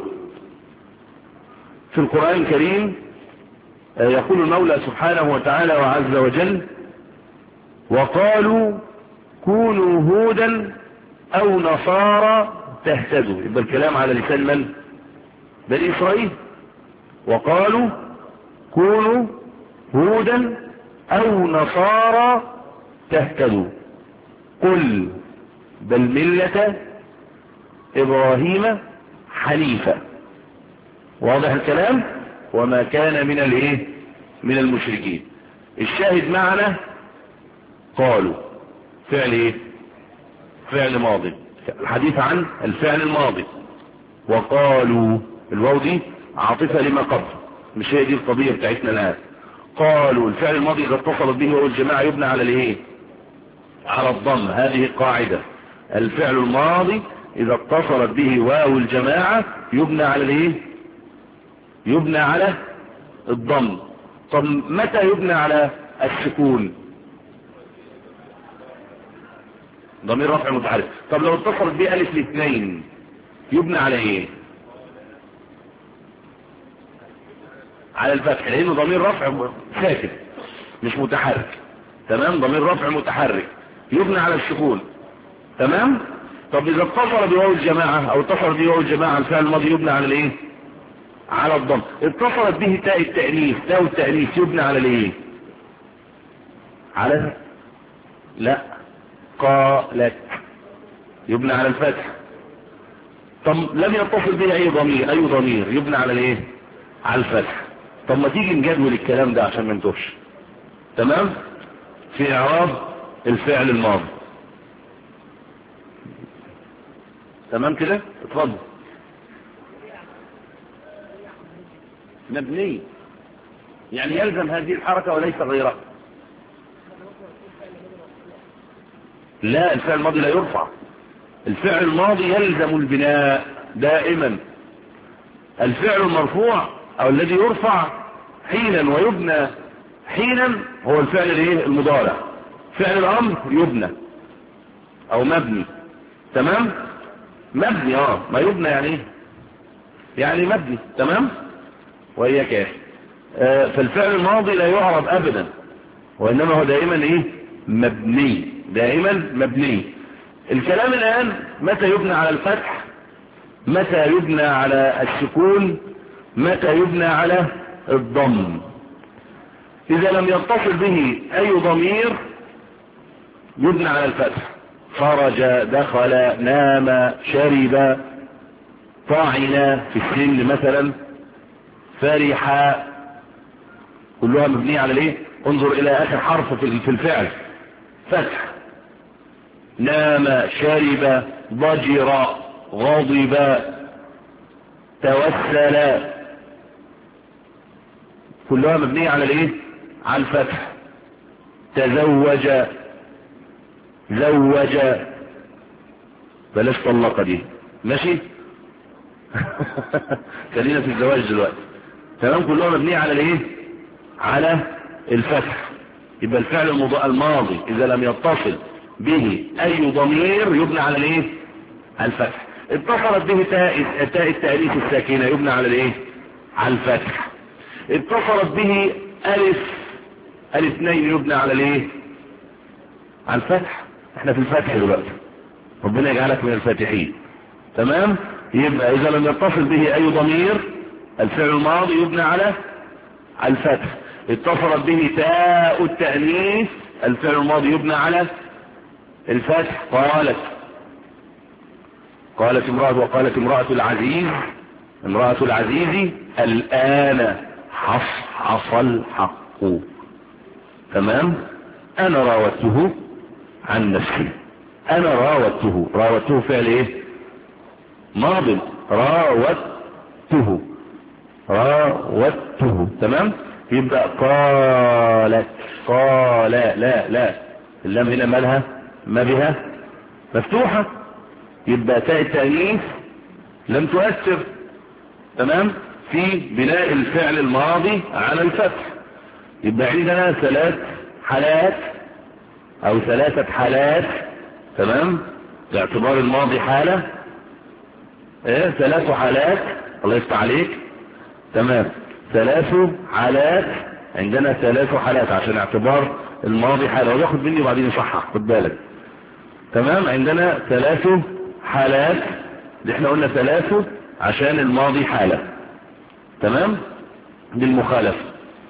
[SPEAKER 2] في القرآن الكريم يقول المولى سبحانه وتعالى وعز وجل: وقالوا كونوا هودا أو نصارى تهتدوا. يبقى الكلام على لسان من؟ بني إسرائيل. وقالوا كونوا هودا أو نصارى تهتدوا قل بل ملة إبراهيم حنيفا. واضح الكلام؟ وما كان من الايه؟ من المشركين. الشاهد معنا قالوا فعل ايه؟ فعل ماضي. الحديث عن الفعل الماضي. وقالوا الواو دي عاطفة لما قبل، مش هي دي القضية بتاعتنا الآن. قالوا الفعل الماضي إذا اتصلت به واو الجماعة يبنى على الايه؟ على الضم. هذه قاعدة. الفعل الماضي إذا اتصلت به واو الجماعة يبنى على الايه؟ يبنى على الضم. طب متى يبنى على السكون؟ ضمير رفع متحرك. طب لو اتصلت به ألف الاثنين يبنى على ايه؟ على الفتح، لانه ضمير رفع ساكن مش متحرك. تمام. ضمير رفع متحرك يبنى على السكون. تمام. طب اذا اتصل بواو الجماعة او اتصل بواو الجماعة الفعل الماضي يبنى على الايه؟ على الضم. اتصلت به تاء التأنيث، تاء التأنيث يبنى على الايه؟ على لا قالت يبنى على الفتح. طب لم يتصل به اي ضمير، اي ضمير يبنى على الايه؟ على الفتح. طب ما تيجي نجدول الكلام ده عشان ما نتوهش. تمام. في اعراب الفعل الماضي. تمام كده. اتفضل. مبني يعني يلزم هذه الحركة وليس غيرها. لا الفعل الماضي لا يرفع. الفعل الماضي يلزم البناء دائما. الفعل المرفوع او الذي يرفع حينا ويبنى حينا هو الفعل الايه؟ المضارع. فعل الامر يبنى او مبني. تمام. مبني اه ما يبنى يعني ايه؟ يعني مبني. تمام. وهي كاف. آه فالفعل الماضي لا يعرب ابدا وانما هو دائما ايه؟ مبني. دائما مبني. الكلام الان متى يبنى على الفتح، متى يبنى على السكون، متى يبنى على الضم. اذا لم يتصل به اي ضمير يبنى على الفتح. خرج، دخل، نام، شرب، طعن في السن مثلا، فرح، كلها مبنية على الايه؟ انظر الى اخر حرف في الفعل. فتح. نام، شرب، ضجر، غضب، توسل، كلها مبنية على الايه؟ على الفتح. تزوج، زوج، بلاش طلق دي. ماشي. خلينا في الزواج دلوقتي. تمام. كلها مبنية على الايه؟ على الفتح. يبقى الفعل الماضي اذا لم يتصل به اي ضمير يبنى على الايه؟ على الفتح. اتصلت به تاء تاء التأنيث الساكنة يبنى على الايه؟ على الفتح. اتصلت به الف الاثنين يبنى على الايه؟ على الفتح. احنا في الفتح دلوقتي. ربنا يجعلك من الفاتحين. تمام. يبقى اذا لم يتصل به اي ضمير الفعل الماضي يبنى على الفتح. اتصلت به تاء التأنيث الفعل الماضي يبنى على الفتح. قالت قالت امرأة وقالت امرأة العزيز امرأة العزيز الآن حصحص الحق. تمام. انا راودته عن نفسي. انا راودته. راودته فعل ايه؟ ماض. راودته راودته. تمام. يبقى قالت قال لا لا اللام هنا مالها ما بها مفتوحة، يبقى تاء التأنيث لم تؤثر. تمام. في بناء الفعل الماضي على الفتح. يبقى عندنا ثلاث حالات او ثلاثة حالات. تمام. باعتبار الماضي حالة ايه ثلاث حالات. الله يفتح عليك. تمام. ثلاث حالات. عندنا ثلاث حالات عشان اعتبار الماضي حالة وياخد مني وبعدين يصحح خد بالك. تمام. عندنا ثلاث حالات اللي احنا قلنا ثلاثه عشان الماضي حالة. تمام. بالمخالفة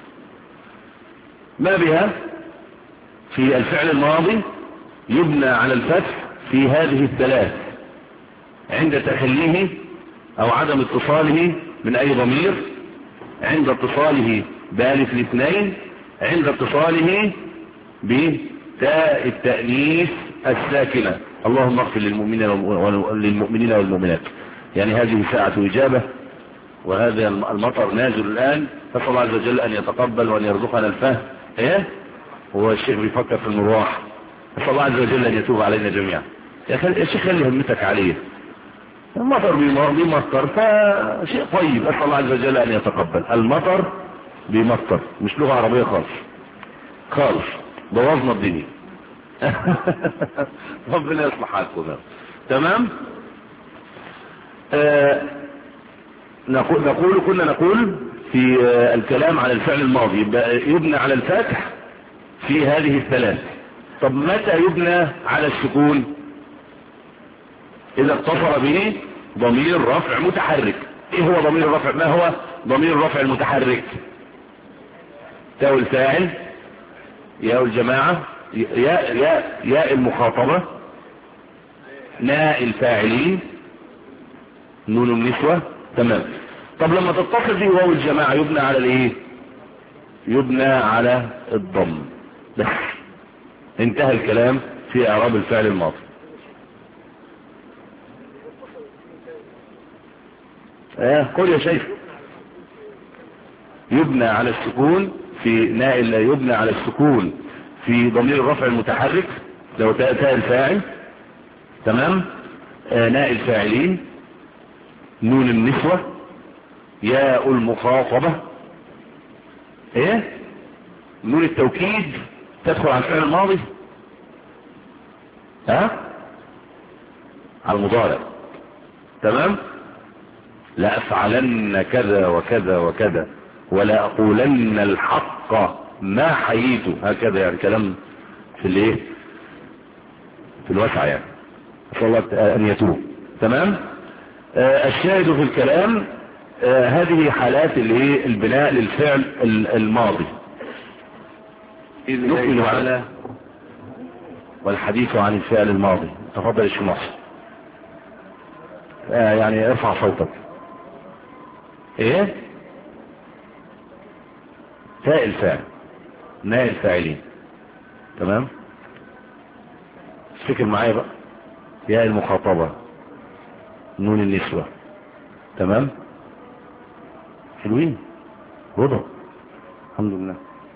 [SPEAKER 2] ما بها في الفعل الماضي يبنى على الفتح في هذه الثلاث عند تحليه او عدم اتصاله من اي ضمير، عند اتصاله بألف الاثنين، عند اتصاله بتاء التأنيث الساكنة. اللهم اغفر للمؤمنين والمؤمنات. يعني هذه ساعة إجابة وهذا المطر نازل الآن. فصل الله عز وجل أن يتقبل وأن يرزقنا الفهم. ايه هو الشيخ بيفكر في المروح. فصل الله عز وجل أن يتوب علينا جميعا. يا شيخ خلي همتك عليه. المطر بيمطر فشيء طيب. أسأل الله عز وجل أن يتقبل. المطر بيمطر مش لغة عربية خالص خالص. بوظنا الدنيا. ربنا يصلح حالكم. تمام. آه نقول, نقول كنا نقول في آه الكلام على الفعل الماضي يبنى على الفتح في هذه الثلاث. طب متى يبنى على السكون؟ إذا اتصل به ضمير رفع متحرك. ايه هو ضمير الرفع؟ ما هو ضمير الرفع المتحرك؟ تاء الفاعل، ياء الجماعة، ياء ياء ياء المخاطبة، ناء الفاعلين، نون النسوة. تمام. طب لما تتصل به واو الجماعة يبنى على الايه؟ يبنى على الضم بس. انتهى الكلام في اعراب الفعل الماضي. اه قل يا شيخ. يبنى على السكون في ناء يبنى على السكون في ضمير الرفع المتحرك لو تاء الفاعل. تمام. آه ناء الفاعلين، نون النسوة، ياء المخاطبة، ايه نون التوكيد تدخل على الفعل الماضي. ها على المضارع. تمام. لا افعلن كذا وكذا وكذا ولا اقولن الحق ما حييت. هكذا يعني كلام في الايه في الوسع يعني. صلى الله ان يتوب. تمام. آه الشاهد في الكلام آه هذه حالات الايه البناء للفعل الماضي. نكمل على والحديث عن الفعل الماضي. تفضل يا شيخ محسن. آه يعني ارفع صوتك. ايه تاء الفاعل، ناء الفاعلين. تمام. افتكر معايا بقى. ياء المخاطبة، نون النسوة. تمام. حلوين رضا الحمد لله.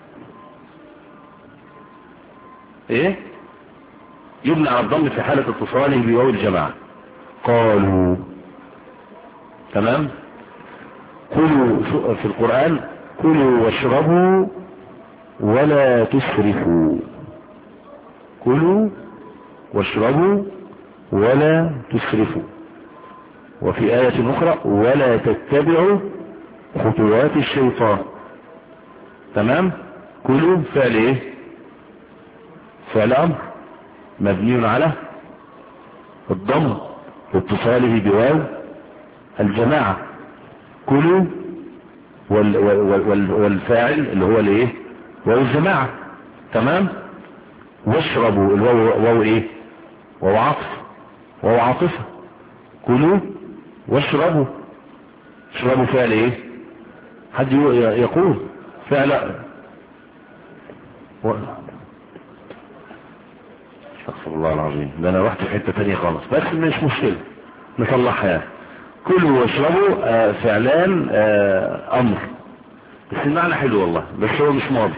[SPEAKER 2] ايه يبنى على الضم في حالة اتصاله بواو الجماعة. قالوا. تمام. كلوا في القرآن كلوا واشربوا ولا تسرفوا. كلوا واشربوا ولا تسرفوا. وفي آية أخرى ولا تتبعوا خطوات الشيطان. تمام. كلوا فعل ايه؟ فعل أمر مبني على الضم لاتصاله بواو الجماعة. كلوا وال وال والفاعل اللي هو الايه واو الجماعة. تمام. واشربوا الواو واو ايه واو عطف واو عاطفة. كلوا واشربوا. اشربوا فعل ايه حد يقول فعل و... استغفر الله العظيم ده انا رحت في حتة تانية خالص بس مش مشكلة نصلحها يعني. كلوا واشربوا آه فعلان آه امر بس المعنى حلو والله بس هو مش ماضي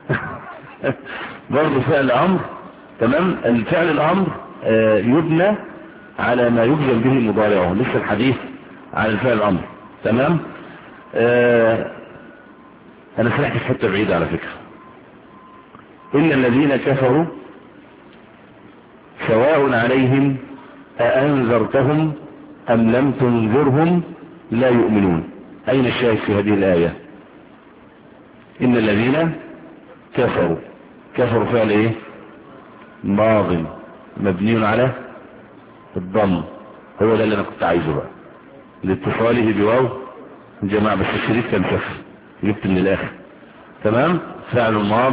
[SPEAKER 2] برضه فعل امر. تمام. الفعل الامر آه يبنى على ما يجزم به مضارعه. لسه الحديث عن الفعل الامر. تمام. آه انا سرحت في حته بعيده على فكره. ان الذين كفروا سواء عليهم أأنذرتهم أم لم تنذرهم لا يؤمنون. أين الشاهد في هذه الآية؟ إن الذين كفروا. كفروا فعل إيه ماض مبني على الضم. هو ده اللي أنا كنت عايزه بقى لاتصاله بواو الجماعة بس الشريف كان كفر جبت من الآخر. تمام. فعل ماض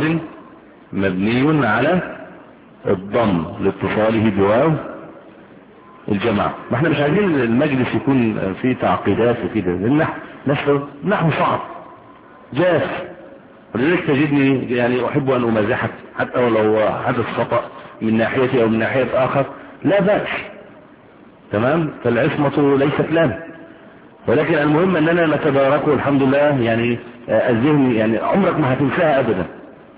[SPEAKER 2] مبني على الضم لاتصاله بواو الجماعة. ما احنا مش عايزين المجلس يكون فيه تعقيدات وكده لان نحن نحن صعب جاف. ولذلك تجدني يعني احب ان امازحك حتى ولو حدث خطأ من ناحيتي او من ناحية اخر لا بأس. تمام. فالعصمة ليست لنا ولكن المهم اننا نتباركه الحمد لله. يعني الذهن يعني عمرك ما هتنساها ابدا.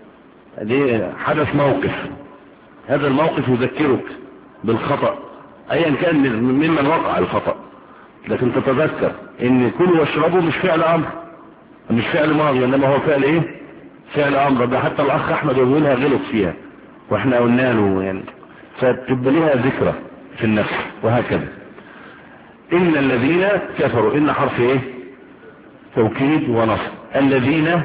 [SPEAKER 2] دي حدث موقف هذا الموقف يذكرك بالخطأ ايا كان ممن وقع الخطأ لكن تتذكر ان كلوا واشربوا مش فعل امر مش فعل ماضي انما هو فعل ايه فعل امر. ده حتى الاخ احمد يقولها غلط فيها واحنا قلنا له يعني فتبقى لها ذكرى في النفس وهكذا. ان الذين كفروا ان حرف ايه توكيد ونصب. الذين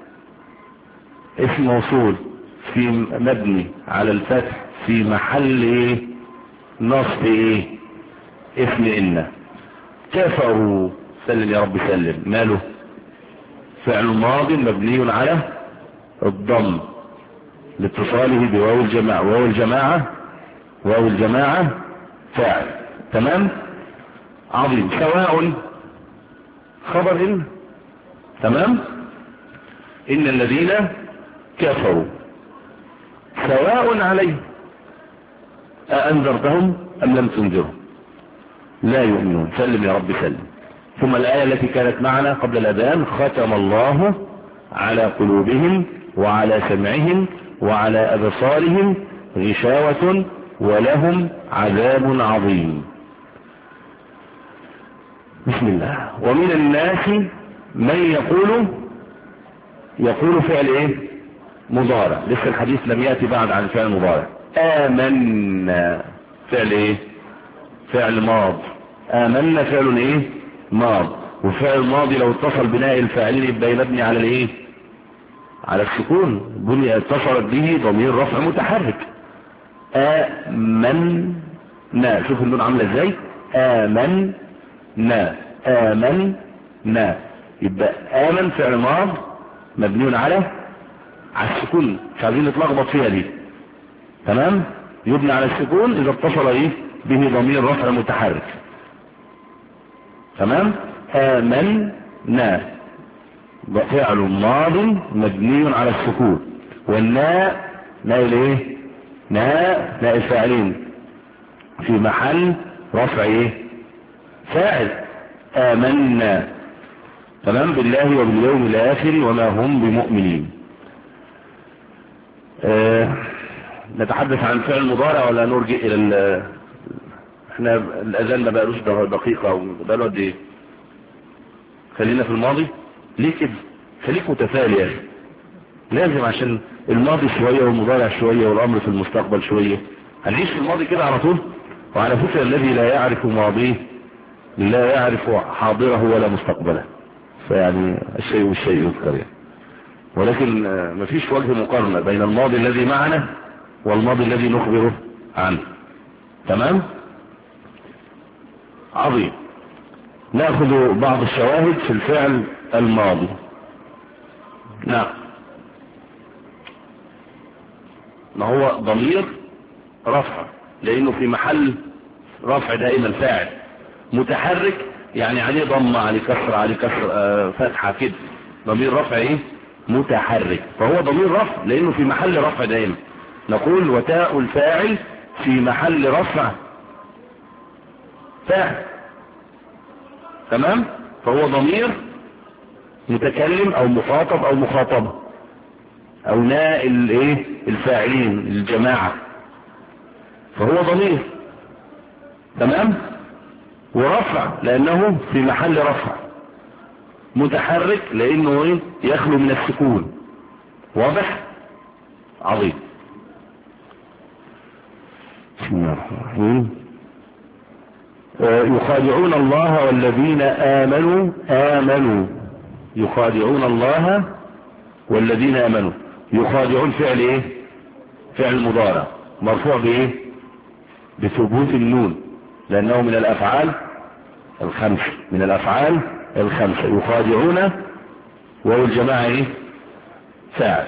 [SPEAKER 2] اسم موصول في مبني على الفتح في محل ايه نصب ايه اسم ان. كفروا سلم يا رب سلم ماله فعل ماض مبني على الضم لاتصاله بواو الجماعة. واو الجماعة واو الجماعة فاعل. تمام. عظيم. سواء خبر ان. تمام. ان الذين كفروا سواء عليهم أأنذرتهم أم لم تنذرهم لا يؤمنون. سلم يا رب سلم. ثم الآية التي كانت معنا قبل الأذان ختم الله على قلوبهم وعلى سمعهم وعلى أبصارهم غشاوة ولهم عذاب عظيم. بسم الله. ومن الناس من يقول يقول فعل ايه مضارع. لسه الحديث لم يأتي بعد عن فعل مضارع. آمنا فعل ايه فعل ماض. آمنا فعل ايه ماض. وفعل الماضي لو اتصل بناء الفاعلين يبقى مبني على الايه على السكون. بني اتصلت به ضمير رفع متحرك. آمنا شوف النون عامله ازاي. آمنا آمنا يبقى آمن فعل ماض مبني على على السكون. مش عايزين نتلخبط فيها دي. تمام. يبنى على السكون اذا اتصل ايه به ضمير رفع متحرك. تمام. آمنا فعل ماض مبني على السكون. والناء ناء الايه ناء ناء الفاعلين في محل رفع ايه فاعل. آمنا. تمام. بالله وباليوم الاخر وما هم بمؤمنين. آه نتحدث عن فعل مضارع ولا نرجع الى ال احنا الاذان ما بقالوش دقيقة او بقاله قد ايه. خلينا في الماضي. ليه كده خليك متفائل يا اخي لازم عشان الماضي شوية والمضارع شوية والامر في المستقبل شوية. هنعيش في الماضي كده على طول. وعلى فكرة الذي لا يعرف ماضيه لا يعرف حاضره ولا مستقبله. فيعني الشيء والشيء يذكر يعني. ولكن مفيش وجه مقارنة بين الماضي الذي معنا والماضي الذي نخبره عنه. تمام. عظيم. نأخذ بعض الشواهد في الفعل الماضي. نعم. ما هو ضمير رفع لأنه في محل رفع دائما فاعل متحرك، يعني عليه ضمة عليه كسر عليه كسر آه فتحة كده، ضمير رفع ايه متحرك، فهو ضمير رفع لأنه في محل رفع دائما. نقول وتاء الفاعل في محل رفع فاعل، تمام، فهو ضمير متكلم او مخاطب او مخاطبة او نائل ايه الفاعلين الجماعة، فهو ضمير، تمام، ورفع لانه في محل رفع، متحرك لانه ايه يخلو من السكون. واضح؟ عظيم. بسم الله الرحمن الرحيم. يخادعون الله والذين آمنوا آمنوا يخادعون الله والذين آمنوا. يخادعون فعل ايه؟ فعل مضارع مرفوع بايه؟ بثبوت النون لأنه من الأفعال الخمسة، من الأفعال الخمسة. يخادعون وهو الجماعة ايه؟ فاعل.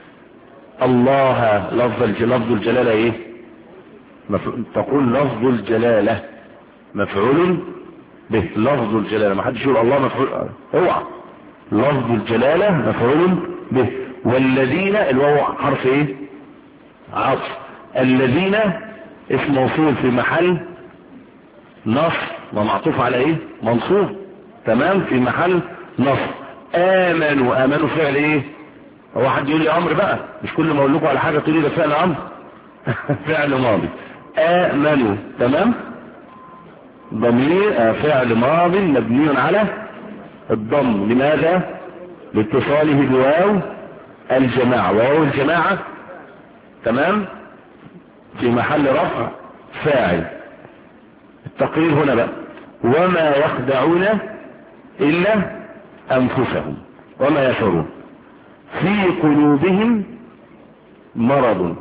[SPEAKER 2] الله لفظ لفظ الجلالة ايه؟ تقول لفظ الجلالة مفعول به، لفظ الجلالة، ما حدش يقول الله مفعول، اوعى، لفظ الجلالة مفعول به. والذين الواو حرف ايه؟ عطف. الذين اسم موصول في محل نصب ومعطوف على ايه؟ منصوب، تمام، في محل نصب. امنوا امنوا فعل ايه؟ هو حد يقول لي امر بقى، مش كل ما اقول لكم على حاجه تقول لي ده فعل امر. فعل ماضي. امنوا، تمام، ضمير فعل ماض مبني على الضم. لماذا؟ لاتصاله بواو الجماعة، واو الجماعة، تمام، في محل رفع فاعل. التقرير هنا بقى وما يخدعون إلا أنفسهم وما يشعرون. في قلوبهم مرض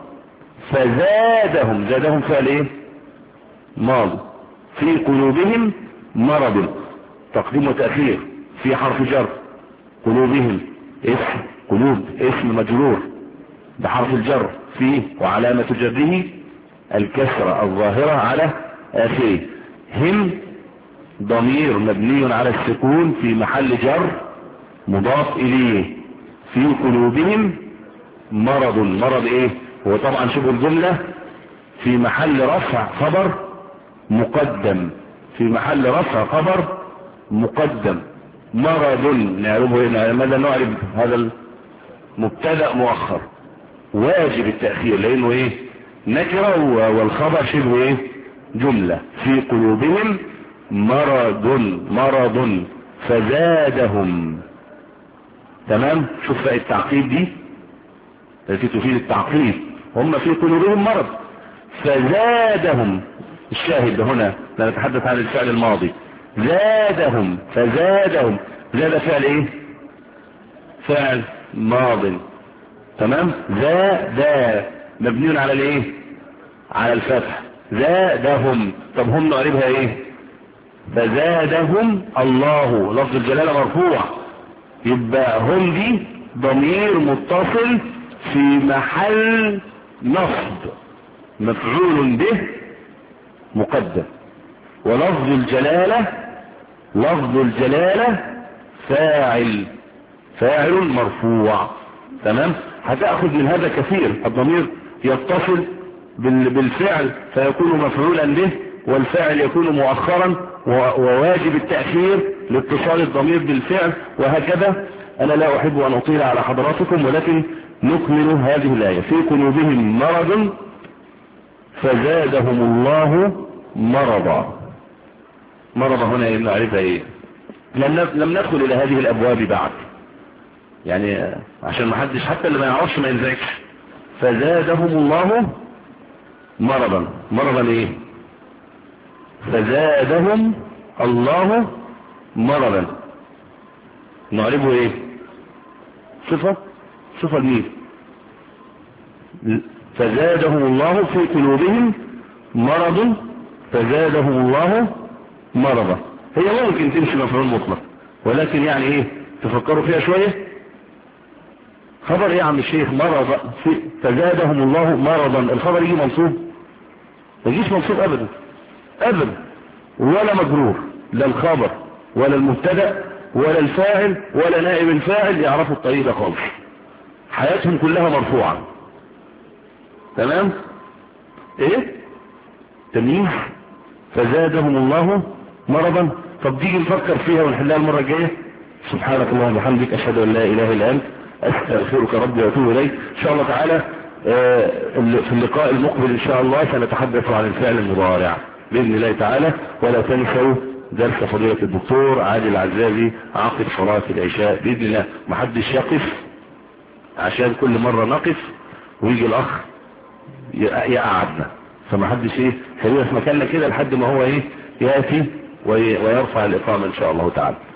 [SPEAKER 2] فزادهم، زادهم فعل ايه؟ ماضي. في قلوبهم مرض، تقديم وتأخير، في حرف جر. قلوبهم اسم، قلوب اسم مجرور بحرف الجر فيه، وعلامة جره الكسرة الظاهرة على آخره. هم ضمير مبني على السكون في محل جر مضاف إليه. في قلوبهم مرض، مرض ايه؟ هو طبعا شبه الجملة في محل رفع خبر مقدم، في محل رفع خبر مقدم. مرض نعرفه هنا، ماذا نعرف؟ هذا المبتدأ مؤخر واجب التأخير لأنه ايه؟ نكرة، والخبر شبه ايه؟ جملة. في قلوبهم مرض، مرض فزادهم، تمام. شوف التعقيد دي التي تفيد التعقيد، هم في قلوبهم مرض فزادهم. الشاهد هنا نتحدث عن الفعل الماضي. زادهم، فزادهم، زاد فعل ايه؟ فعل ماض، تمام. زاد مبني على الايه؟ على الفتح. زادهم، طب هم نعربها ايه؟ فزادهم الله، لفظ الجلالة مرفوع، يبقى هم دي ضمير متصل في محل نصب مفعول به مقدم. ولفظ الجلالة، لفظ الجلالة فاعل، فاعل مرفوع، تمام. هتأخذ من هذا كثير. الضمير يتصل بالفعل فيكون مفعولا به، والفاعل يكون مؤخرا، وواجب التأخير لاتصال الضمير بالفعل، وهكذا. أنا لا أحب أن أطيل على حضراتكم، ولكن نكمل هذه الآية. في قلوبهم مرض فزادهم الله مرضا. مرض هنا نعرفها ايه؟ لم ندخل الى هذه الابواب بعد، يعني عشان ما حدش حتى اللي ما يعرفش ما ينزعجش. فزادهم الله مرضا، مرضا ايه؟ فزادهم الله مرضا، نعرفه ايه؟ صفة، صفة لمين؟ فزادهم الله في قلوبهم مرض فزادهم الله مرضا. هي ممكن تمشي مفعول مطلق، ولكن يعني ايه تفكروا فيها شوية. خبر ايه يا عم الشيخ؟ مرض فزادهم الله مرضا، الخبر يجي منصوب؟ ما يجيش منصوب ابدا ابدا، ولا مجرور، لا الخبر ولا المبتدا ولا الفاعل ولا نائب الفاعل يعرفوا الطريق ده خالص، حياتهم كلها مرفوعة. تمام؟ ايه تمييز فزادهم الله مرضا. طب تيجي نفكر فيها ونحلها المرة الجاية. سبحانك اللهم وبحمدك اشهد ان لا اله الا انت استغفرك ربي واتوب اليك. ان شاء الله تعالى في اللقاء المقبل ان شاء الله سنتحدث عن الفعل المضارع باذن الله تعالى. ولا تنسوا درس فضيلة الدكتور عادل عزازي عقب صلاة العشاء باذن الله. محدش يقف عشان كل مرة نقف ويجي الاخ يقعدنا، فمحدش ايه خلينا في مكاننا كده لحد ما هو ايه ياتي ويرفع الاقامة ان شاء الله تعالى.